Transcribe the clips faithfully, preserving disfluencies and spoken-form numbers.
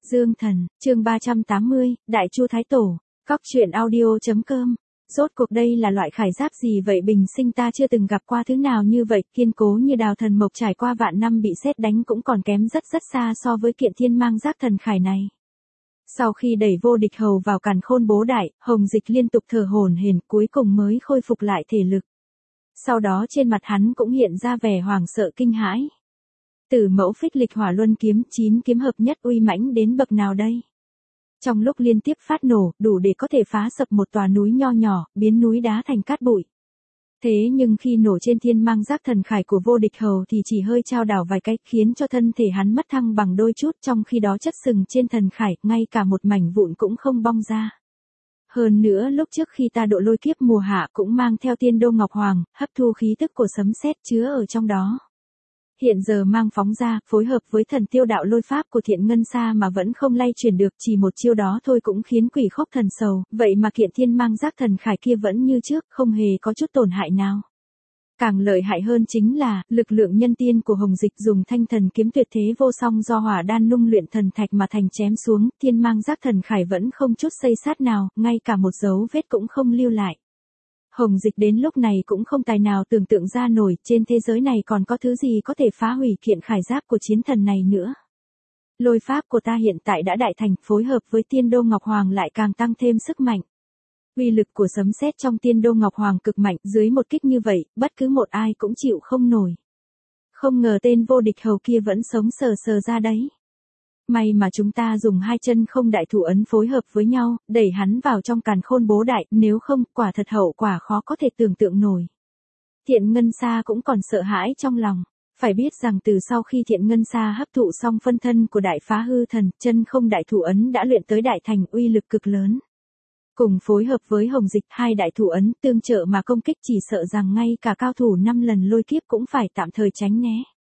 Dương Thần, chương ba trăm tám mươi, Đại Chu Thái Tổ, Cóc truyện audio.com. Rốt cuộc đây là loại khải giáp gì vậy, bình sinh ta chưa từng gặp qua thứ nào như vậy, kiên cố như đào thần mộc, trải qua vạn năm bị sét đánh cũng còn kém rất rất xa so với kiện thiên mang giáp thần khải này. Sau khi đẩy vô địch hầu vào càn khôn bố đại, Hồng Dịch liên tục thở hổn hển, cuối cùng mới khôi phục lại thể lực. Sau đó trên mặt hắn cũng hiện ra vẻ hoảng sợ kinh hãi. Tử mẫu phích lịch hỏa luân kiếm, chín kiếm hợp nhất uy mãnh đến bậc nào đây? Trong lúc liên tiếp phát nổ, đủ để có thể phá sập một tòa núi nho nhỏ, biến núi đá thành cát bụi. Thế nhưng khi nổ trên thiên mang giác thần khải của vô địch hầu thì chỉ hơi trao đảo vài cái, khiến cho thân thể hắn mất thăng bằng đôi chút, trong khi đó chất sừng trên thần khải, ngay cả một mảnh vụn cũng không bong ra. Hơn nữa lúc trước khi ta độ lôi kiếp mùa hạ cũng mang theo tiên đô ngọc hoàng, hấp thu khí tức của sấm sét chứa ở trong đó. Hiện giờ mang phóng ra, phối hợp với thần tiêu đạo lôi pháp của Thiện Ngân Sa mà vẫn không lay chuyển được, chỉ một chiêu đó thôi cũng khiến quỷ khốc thần sầu, vậy mà kiện thiên mang giác thần khải kia vẫn như trước, không hề có chút tổn hại nào. Càng lợi hại hơn chính là, lực lượng nhân tiên của Hồng Dịch dùng thanh thần kiếm tuyệt thế vô song do hỏa đan nung luyện thần thạch mà thành chém xuống, thiên mang giác thần khải vẫn không chút xây sát nào, ngay cả một dấu vết cũng không lưu lại. Hồng Dịch đến lúc này cũng không tài nào tưởng tượng ra nổi, trên thế giới này còn có thứ gì có thể phá hủy kiện khải giáp của chiến thần này nữa. Lôi pháp của ta hiện tại đã đại thành, phối hợp với tiên đô ngọc hoàng lại càng tăng thêm sức mạnh. Uy lực của sấm sét trong tiên đô ngọc hoàng cực mạnh, dưới một kích như vậy, bất cứ một ai cũng chịu không nổi. Không ngờ tên vô địch hầu kia vẫn sống sờ sờ ra đấy. May mà chúng ta dùng hai chân không đại thủ ấn phối hợp với nhau, đẩy hắn vào trong càn khôn bố đại, nếu không, quả thật hậu quả khó có thể tưởng tượng nổi. Thiện Ngân Sa cũng còn sợ hãi trong lòng. Phải biết rằng từ sau khi Thiện Ngân Sa hấp thụ xong phân thân của đại phá hư thần, chân không đại thủ ấn đã luyện tới đại thành, uy lực cực lớn. Cùng phối hợp với Hồng Dịch, hai đại thủ ấn tương trợ mà công kích, chỉ sợ rằng ngay cả cao thủ năm lần lôi kiếp cũng phải tạm thời tránh né.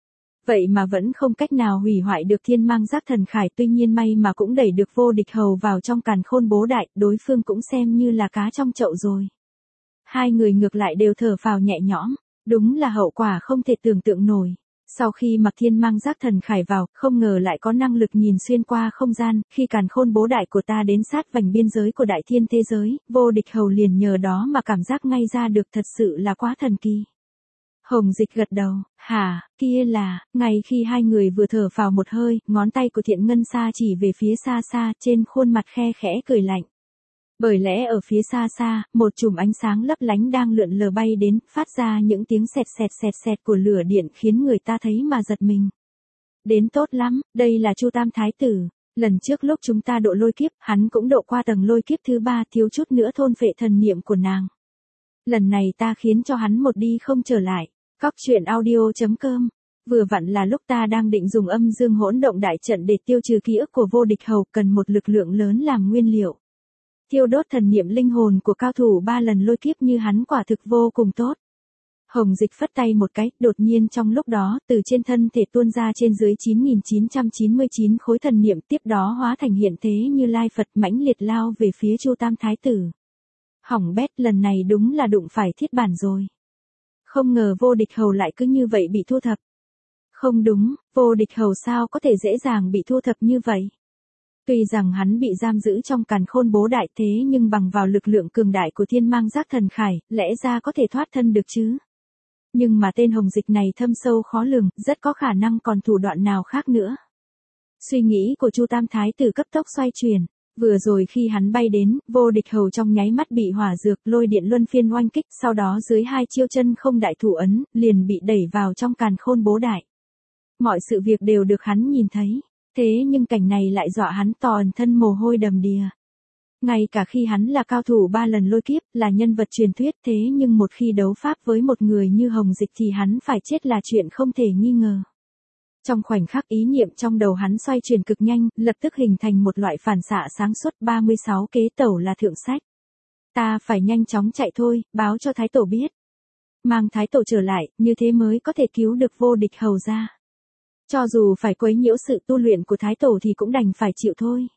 Vậy mà vẫn không cách nào hủy hoại được thiên mang giác thần khải, tuy nhiên may mà cũng đẩy được vô địch hầu vào trong càn khôn bố đại, đối phương cũng xem như là cá trong chậu rồi. Hai người ngược lại đều thở phào nhẹ nhõm, đúng là hậu quả không thể tưởng tượng nổi. Sau khi mặc thiên mang giác thần khải vào, không ngờ lại có năng lực nhìn xuyên qua không gian, khi càn khôn bố đại của ta đến sát vành biên giới của đại thiên thế giới, vô địch hầu liền nhờ đó mà cảm giác ngay ra được, thật sự là quá thần kỳ. Hồng Dịch gật đầu, hả, kia là, ngay khi hai người vừa thở phào một hơi, ngón tay của Thiện Ngân Sa chỉ về phía xa xa, trên khuôn mặt khe khẽ cười lạnh. Bởi lẽ ở phía xa xa, một chùm ánh sáng lấp lánh đang lượn lờ bay đến, phát ra những tiếng xẹt xẹt xẹt xẹt của lửa điện khiến người ta thấy mà giật mình. Đến tốt lắm, đây là Chu Tam Thái Tử. Lần trước lúc chúng ta độ lôi kiếp, hắn cũng độ qua tầng lôi kiếp thứ ba, thiếu chút nữa thôn phệ thần niệm của nàng. Lần này ta khiến cho hắn một đi không trở lại. Cóc truyện audio.com. Vừa vặn là lúc ta đang định dùng âm dương hỗn động đại trận để tiêu trừ ký ức của vô địch hầu, cần một lực lượng lớn làm nguyên liệu. Thiêu đốt thần niệm linh hồn của cao thủ ba lần lôi kiếp như hắn quả thực vô cùng tốt. Hồng Dịch phất tay một cái, đột nhiên trong lúc đó, từ trên thân thể tuôn ra trên dưới chín nghìn chín trăm chín mươi chín khối thần niệm, tiếp đó hóa thành hiện thế như lai Phật, mãnh liệt lao về phía Chu Tam Thái Tử. Hỏng bét, lần này đúng là đụng phải thiết bản rồi. Không ngờ vô địch hầu lại cứ như vậy bị thu thập. Không đúng, vô địch hầu sao có thể dễ dàng bị thu thập như vậy. Tuy rằng hắn bị giam giữ trong càn khôn bố đại, thế nhưng bằng vào lực lượng cường đại của thiên mang giác thần khải, lẽ ra có thể thoát thân được chứ. Nhưng mà tên Hồng Dịch này thâm sâu khó lường, rất có khả năng còn thủ đoạn nào khác nữa. Suy nghĩ của Chu Tam Thái Tử cấp tốc xoay chuyển. Vừa rồi khi hắn bay đến, vô địch hầu trong nháy mắt bị hỏa dược lôi điện luân phiên oanh kích, sau đó dưới hai chiêu chân không đại thủ ấn, liền bị đẩy vào trong càn khôn bố đại. Mọi sự việc đều được hắn nhìn thấy, thế nhưng cảnh này lại dọa hắn toàn thân mồ hôi đầm đìa. Ngay cả khi hắn là cao thủ ba lần lôi kiếp, là nhân vật truyền thuyết, thế nhưng một khi đấu pháp với một người như Hồng Dịch thì hắn phải chết là chuyện không thể nghi ngờ. Trong khoảnh khắc ý niệm trong đầu hắn xoay chuyển cực nhanh, lập tức hình thành một loại phản xạ sáng suốt, ba mươi sáu kế tẩu là thượng sách. Ta phải nhanh chóng chạy thôi, báo cho Thái Tổ biết. Mang Thái Tổ trở lại, như thế mới có thể cứu được vô địch hầu ra. Cho dù phải quấy nhiễu sự tu luyện của Thái Tổ thì cũng đành phải chịu thôi.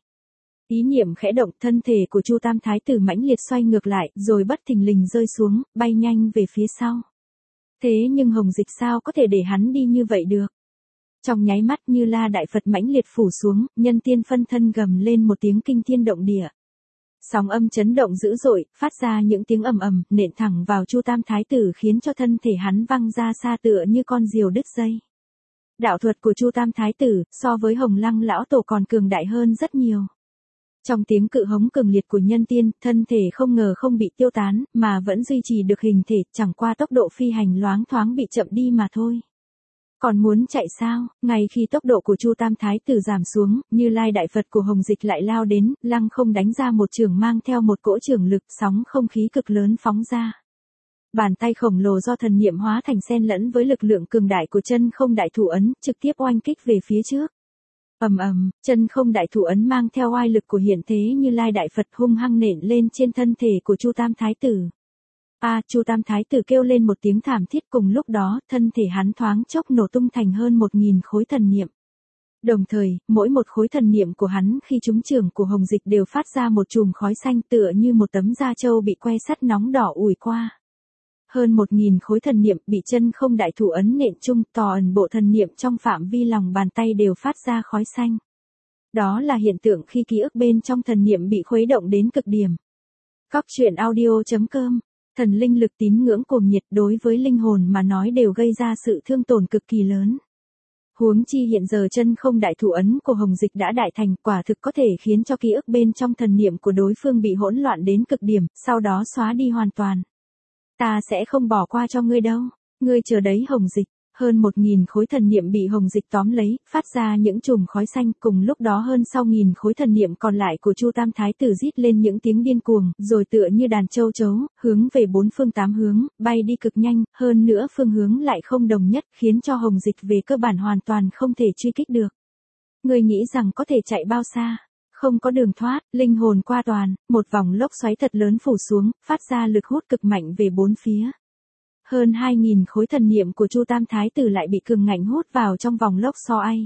Ý niệm khẽ động, thân thể của Chu Tam Thái Tử mãnh liệt xoay ngược lại, rồi bất thình lình rơi xuống, bay nhanh về phía sau. Thế nhưng Hồng Dịch sao có thể để hắn đi như vậy được? Trong nháy mắt Như La Đại Phật mãnh liệt phủ xuống, nhân tiên phân thân gầm lên một tiếng kinh thiên động địa. Sóng âm chấn động dữ dội, phát ra những tiếng ầm ầm, nện thẳng vào Chu Tam Thái tử khiến cho thân thể hắn văng ra xa tựa như con diều đứt dây. Đạo thuật của Chu Tam Thái tử, so với Hồng Lăng lão tổ còn cường đại hơn rất nhiều. Trong tiếng cự hống cường liệt của nhân tiên, thân thể không ngờ không bị tiêu tán, mà vẫn duy trì được hình thể, chẳng qua tốc độ phi hành loáng thoáng bị chậm đi mà thôi. Còn muốn chạy sao? Ngay khi tốc độ của Chu Tam Thái tử giảm xuống, Như Lai Đại Phật của Hồng Dịch lại lao đến, lăng không đánh ra một chưởng mang theo một cỗ chưởng lực, sóng không khí cực lớn phóng ra. Bàn tay khổng lồ do thần niệm hóa thành xen lẫn với lực lượng cường đại của chân không đại thủ ấn, trực tiếp oanh kích về phía trước. Ầm ầm, chân không đại thủ ấn mang theo oai lực của hiện thế Như Lai Đại Phật hung hăng nện lên trên thân thể của Chu Tam Thái tử. A, à, Chu Tam Thái tử kêu lên một tiếng thảm thiết, cùng lúc đó, thân thể hắn thoáng chốc nổ tung thành hơn một nghìn khối thần niệm. Đồng thời, mỗi một khối thần niệm của hắn khi trúng chưởng của Hồng Dịch đều phát ra một chùm khói xanh tựa như một tấm da trâu bị que sắt nóng đỏ ủi qua. Hơn một nghìn khối thần niệm bị chân không đại thủ ấn nện chung, toàn bộ thần niệm trong phạm vi lòng bàn tay đều phát ra khói xanh. Đó là hiện tượng khi ký ức bên trong thần niệm bị khuấy động đến cực điểm. Cóc truyện audio chấm com. Thần linh lực tín ngưỡng cuồng nhiệt đối với linh hồn mà nói đều gây ra sự thương tổn cực kỳ lớn. Huống chi hiện giờ chân không đại thủ ấn của Hồng Dịch đã đại thành, quả thực có thể khiến cho ký ức bên trong thần niệm của đối phương bị hỗn loạn đến cực điểm, sau đó xóa đi hoàn toàn. Ta sẽ không bỏ qua cho ngươi đâu, ngươi chờ đấy Hồng Dịch. Hơn một nghìn khối thần niệm bị Hồng Dịch tóm lấy, phát ra những chùm khói xanh, cùng lúc đó hơn sau nghìn khối thần niệm còn lại của Chu Tam Thái tử rít lên những tiếng điên cuồng, rồi tựa như đàn châu chấu, hướng về bốn phương tám hướng, bay đi cực nhanh, hơn nữa phương hướng lại không đồng nhất, khiến cho Hồng Dịch về cơ bản hoàn toàn không thể truy kích được. Ngươi nghĩ rằng có thể chạy bao xa? Không có đường thoát, linh hồn qua toàn, một vòng lốc xoáy thật lớn phủ xuống, phát ra lực hút cực mạnh về bốn phía. Hơn hai nghìn khối thần niệm của Chu Tam Thái tử lại bị cường ngạnh hút vào trong vòng lốc xoáy.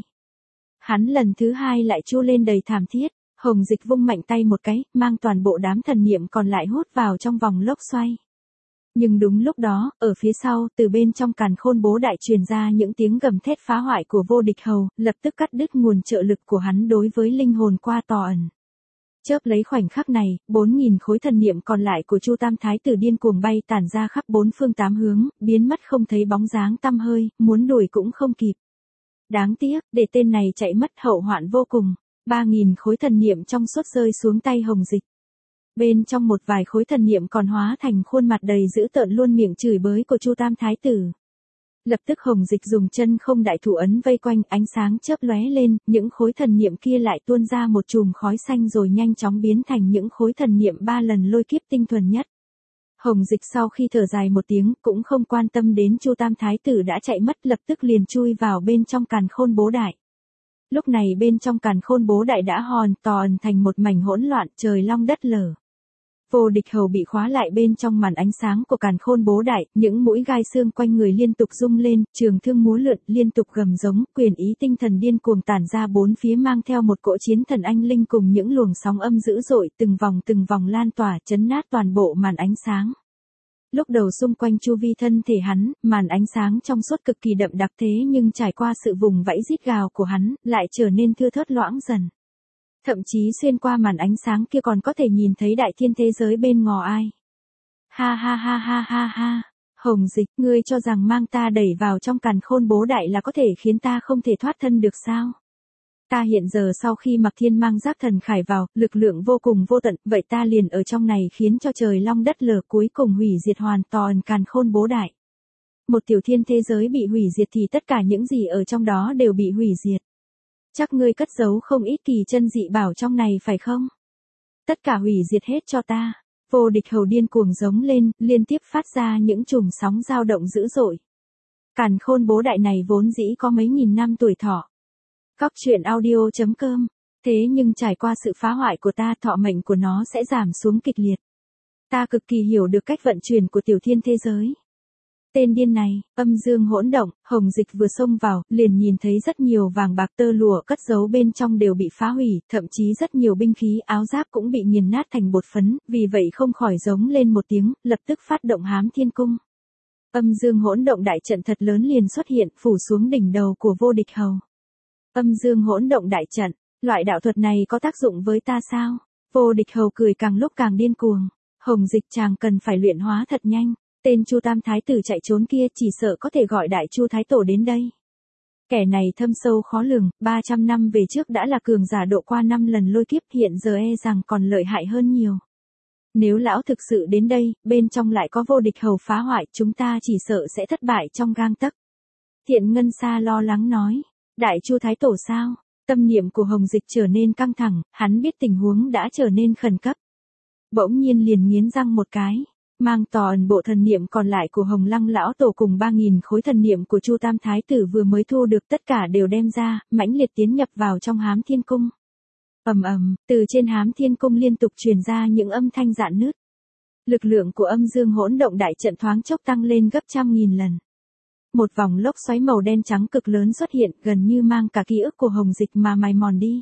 Hắn lần thứ hai lại chu lên đầy thảm thiết, Hồng Dịch vung mạnh tay một cái, mang toàn bộ đám thần niệm còn lại hút vào trong vòng lốc xoáy. Nhưng đúng lúc đó, ở phía sau, từ bên trong càn khôn bố đại truyền ra những tiếng gầm thét phá hoại của vô địch hầu, lập tức cắt đứt nguồn trợ lực của hắn đối với linh hồn qua tò ẩn. Chớp lấy khoảnh khắc này, bốn nghìn khối thần niệm còn lại của Chu Tam Thái tử điên cuồng bay tản ra khắp bốn phương tám hướng, biến mất không thấy bóng dáng tăm hơi, muốn đuổi cũng không kịp. Đáng tiếc, để tên này chạy mất hậu hoạn vô cùng. ba nghìn khối thần niệm trong suốt rơi xuống tay Hồng Dịch. Bên trong một vài khối thần niệm còn hóa thành khuôn mặt đầy dữ tợn luôn miệng chửi bới của Chu Tam Thái tử. Lập tức Hồng Dịch dùng chân không đại thủ ấn vây quanh, ánh sáng chớp lóe lên, những khối thần niệm kia lại tuôn ra một chùm khói xanh rồi nhanh chóng biến thành những khối thần niệm ba lần lôi kiếp tinh thuần nhất. Hồng Dịch sau khi thở dài một tiếng, cũng không quan tâm đến Chu Tam Thái tử đã chạy mất, lập tức liền chui vào bên trong càn khôn bố đại. Lúc này bên trong càn khôn bố đại đã hòn tòn thành một mảnh hỗn loạn, trời long đất lở. Vô địch hầu bị khóa lại bên trong màn ánh sáng của càn khôn bố đại, những mũi gai xương quanh người liên tục rung lên, trường thương múa lượn, liên tục gầm giống, quyền ý tinh thần điên cuồng tản ra bốn phía mang theo một cỗ chiến thần anh linh cùng những luồng sóng âm dữ dội, từng vòng từng vòng lan tỏa, chấn nát toàn bộ màn ánh sáng. Lúc đầu xung quanh chu vi thân thể hắn, màn ánh sáng trong suốt cực kỳ đậm đặc thế nhưng trải qua sự vùng vẫy rít gào của hắn, lại trở nên thưa thớt loãng dần. Thậm chí xuyên qua màn ánh sáng kia còn có thể nhìn thấy đại thiên thế giới bên ngò ai. Ha ha ha ha ha ha. Hồng Dịch, ngươi cho rằng mang ta đẩy vào trong càn khôn bố đại là có thể khiến ta không thể thoát thân được sao? Ta hiện giờ sau khi mặc thiên mang giáp thần khải vào, lực lượng vô cùng vô tận, vậy ta liền ở trong này khiến cho trời long đất lở cuối cùng hủy diệt hoàn toàn càn khôn bố đại. Một tiểu thiên thế giới bị hủy diệt thì tất cả những gì ở trong đó đều bị hủy diệt. Chắc ngươi cất giấu không ít kỳ chân dị bảo trong này phải không? Tất cả hủy diệt hết cho ta. Vô địch hầu điên cuồng giống lên, liên tiếp phát ra những chùm sóng dao động dữ dội. Càn khôn bố đại này vốn dĩ có mấy nghìn năm tuổi thọ. Cóc truyện audio chấm com. Thế nhưng trải qua sự phá hoại của ta, thọ mệnh của nó sẽ giảm xuống kịch liệt. Ta cực kỳ hiểu được cách vận chuyển của tiểu thiên thế giới. Tên điên này, âm dương hỗn động, Hồng Dịch vừa xông vào, liền nhìn thấy rất nhiều vàng bạc tơ lụa cất giấu bên trong đều bị phá hủy, thậm chí rất nhiều binh khí áo giáp cũng bị nghiền nát thành bột phấn, vì vậy không khỏi giống lên một tiếng, lập tức phát động hám thiên cung. Âm dương hỗn động đại trận thật lớn liền xuất hiện, phủ xuống đỉnh đầu của vô địch hầu. Âm dương hỗn động đại trận, loại đạo thuật này có tác dụng với ta sao? Vô địch hầu cười càng lúc càng điên cuồng. Hồng Dịch chàng cần phải luyện hóa thật nhanh. Tên Chu Tam Thái tử chạy trốn kia chỉ sợ có thể gọi Đại Chu Thái Tổ đến đây. Kẻ này thâm sâu khó lường, ba trăm năm về trước đã là cường giả độ qua năm lần lôi kiếp, hiện giờ e rằng còn lợi hại hơn nhiều. Nếu lão thực sự đến đây, bên trong lại có vô địch hầu phá hoại, chúng ta chỉ sợ sẽ thất bại trong gang tấc. Thiện Ngân Sa lo lắng nói, Đại Chu Thái Tổ sao? Tâm niệm của Hồng Dịch trở nên căng thẳng, hắn biết tình huống đã trở nên khẩn cấp. Bỗng nhiên liền nghiến răng một cái, mang toàn bộ thần niệm còn lại của Hồng Lăng lão tổ cùng ba nghìn khối thần niệm của Chu Tam Thái tử vừa mới thu được tất cả đều đem ra, mãnh liệt tiến nhập vào trong Hám Thiên Cung. Ầm ầm, từ trên Hám Thiên Cung liên tục truyền ra những âm thanh rạn nứt. Lực lượng của âm dương hỗn động đại trận thoáng chốc tăng lên gấp trăm nghìn lần. Một vòng lốc xoáy màu đen trắng cực lớn xuất hiện, gần như mang cả ký ức của Hồng Dịch mà mài mòn đi.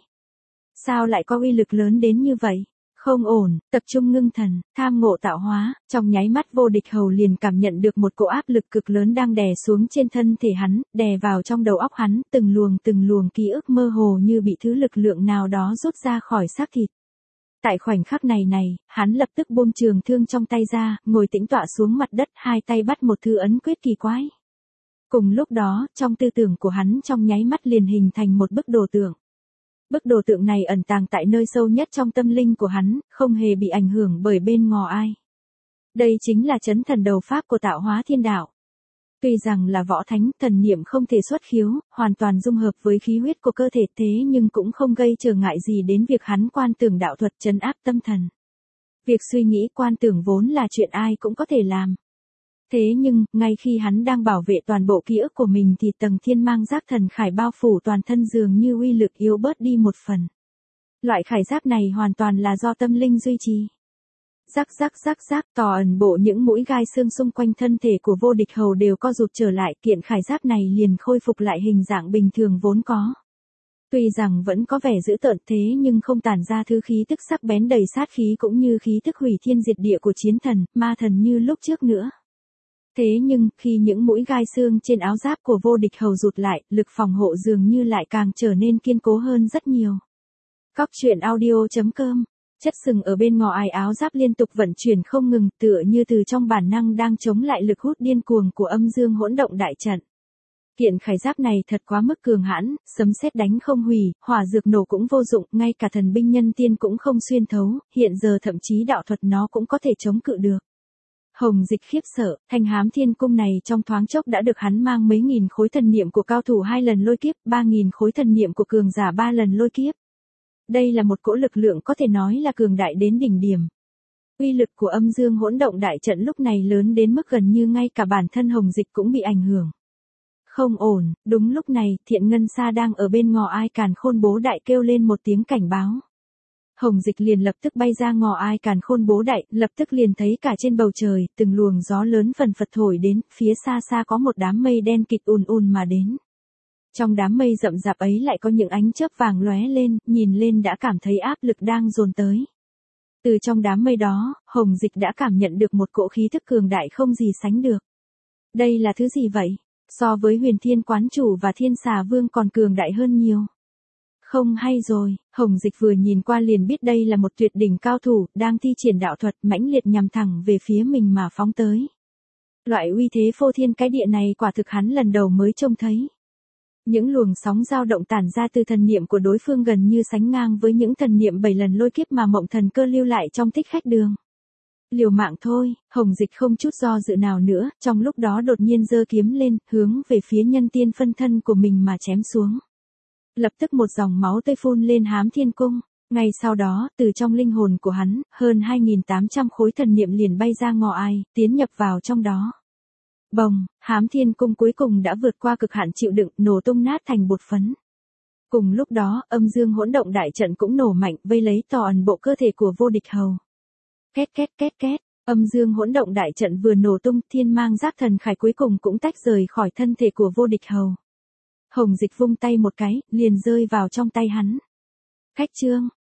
Sao lại có uy lực lớn đến như vậy? Không ổn, tập trung ngưng thần, tham ngộ tạo hóa, trong nháy mắt vô địch hầu liền cảm nhận được một cỗ áp lực cực lớn đang đè xuống trên thân thể hắn, đè vào trong đầu óc hắn, từng luồng từng luồng ký ức mơ hồ như bị thứ lực lượng nào đó rút ra khỏi xác thịt. Tại khoảnh khắc này này, hắn lập tức buông trường thương trong tay ra, ngồi tĩnh tọa xuống mặt đất, hai tay bắt một thứ ấn quyết kỳ quái. Cùng lúc đó, trong tư tưởng của hắn trong nháy mắt liền hình thành một bức đồ tượng. Bức đồ tượng này ẩn tàng tại nơi sâu nhất trong tâm linh của hắn, không hề bị ảnh hưởng bởi bên ngò ai. Đây chính là chấn thần đầu pháp của tạo hóa thiên đạo. Tuy rằng là võ thánh, thần niệm không thể xuất khiếu, hoàn toàn dung hợp với khí huyết của cơ thể, thế nhưng cũng không gây trở ngại gì đến việc hắn quan tưởng đạo thuật trấn áp tâm thần. Việc suy nghĩ quan tưởng vốn là chuyện ai cũng có thể làm. Thế nhưng, ngay khi hắn đang bảo vệ toàn bộ ký ức của mình thì tầng thiên mang giáp thần khải bao phủ toàn thân dường như uy lực yếu bớt đi một phần. Loại khải giáp này hoàn toàn là do tâm linh duy trì. Rắc rắc rắc rắc, tò ẩn bộ những mũi gai xương xung quanh thân thể của vô địch hầu đều co rụt trở lại, kiện khải giáp này liền khôi phục lại hình dạng bình thường vốn có. Tuy rằng vẫn có vẻ dữ tợn thế nhưng không tản ra thứ khí tức sắc bén đầy sát khí cũng như khí tức hủy thiên diệt địa của chiến thần, ma thần như lúc trước nữa. Thế nhưng, khi những mũi gai xương trên áo giáp của vô địch hầu rụt lại, lực phòng hộ dường như lại càng trở nên kiên cố hơn rất nhiều. Cóc truyện audio chấm com. Chất sừng ở bên ngò ai áo giáp liên tục vận chuyển không ngừng, tựa như từ trong bản năng đang chống lại lực hút điên cuồng của âm dương hỗn động đại trận. Kiện khải giáp này thật quá mức cường hãn, sấm sét đánh không hủy, hỏa dược nổ cũng vô dụng, ngay cả thần binh nhân tiên cũng không xuyên thấu, hiện giờ thậm chí đạo thuật nó cũng có thể chống cự được. Hồng Dịch khiếp sợ, thanh Hám Thiên Cung này trong thoáng chốc đã được hắn mang mấy nghìn khối thần niệm của cao thủ hai lần lôi kiếp, ba nghìn khối thần niệm của cường giả ba lần lôi kiếp. Đây là một cỗ lực lượng có thể nói là cường đại đến đỉnh điểm. Uy lực của âm dương hỗn động đại trận lúc này lớn đến mức gần như ngay cả bản thân Hồng Dịch cũng bị ảnh hưởng. Không ổn, đúng lúc này, Thiện Ngân Sa đang ở bên ngò ai càn khôn bố đại kêu lên một tiếng cảnh báo. Hồng Dịch liền lập tức bay ra ngò ai càn khôn bố đại, lập tức liền thấy cả trên bầu trời, từng luồng gió lớn phần phật thổi đến, phía xa xa có một đám mây đen kịt ùn ùn mà đến. Trong đám mây rậm rạp ấy lại có những ánh chớp vàng lóe lên, nhìn lên đã cảm thấy áp lực đang dồn tới. Từ trong đám mây đó, Hồng Dịch đã cảm nhận được một cỗ khí thức cường đại không gì sánh được. Đây là thứ gì vậy? So với Huyền Thiên Quán Chủ và Thiên Xà Vương còn cường đại hơn nhiều. Không hay rồi, Hồng Dịch vừa nhìn qua liền biết đây là một tuyệt đỉnh cao thủ, đang thi triển đạo thuật mãnh liệt nhằm thẳng về phía mình mà phóng tới. Loại uy thế phô thiên cái địa này quả thực hắn lần đầu mới trông thấy. Những luồng sóng dao động tản ra từ thần niệm của đối phương gần như sánh ngang với những thần niệm bảy lần lôi kiếp mà Mộng Thần Cơ lưu lại trong Thích Khách Đường. Liều mạng thôi, Hồng Dịch không chút do dự nào nữa, trong lúc đó đột nhiên giơ kiếm lên, hướng về phía nhân tiên phân thân của mình mà chém xuống. Lập tức một dòng máu tươi phun lên Hám Thiên Cung, ngay sau đó, từ trong linh hồn của hắn, hơn hai nghìn tám trăm khối thần niệm liền bay ra ngò ai, tiến nhập vào trong đó. Bồng, Hám Thiên Cung cuối cùng đã vượt qua cực hạn chịu đựng, nổ tung nát thành bột phấn. Cùng lúc đó, âm dương hỗn động đại trận cũng nổ mạnh, vây lấy toàn bộ cơ thể của vô địch hầu. Két két két két, âm dương hỗn động đại trận vừa nổ tung, thiên mang giáp thần khải cuối cùng cũng tách rời khỏi thân thể của vô địch hầu. Hồng Dịch vung tay một cái, liền rơi vào trong tay hắn. Khách trương,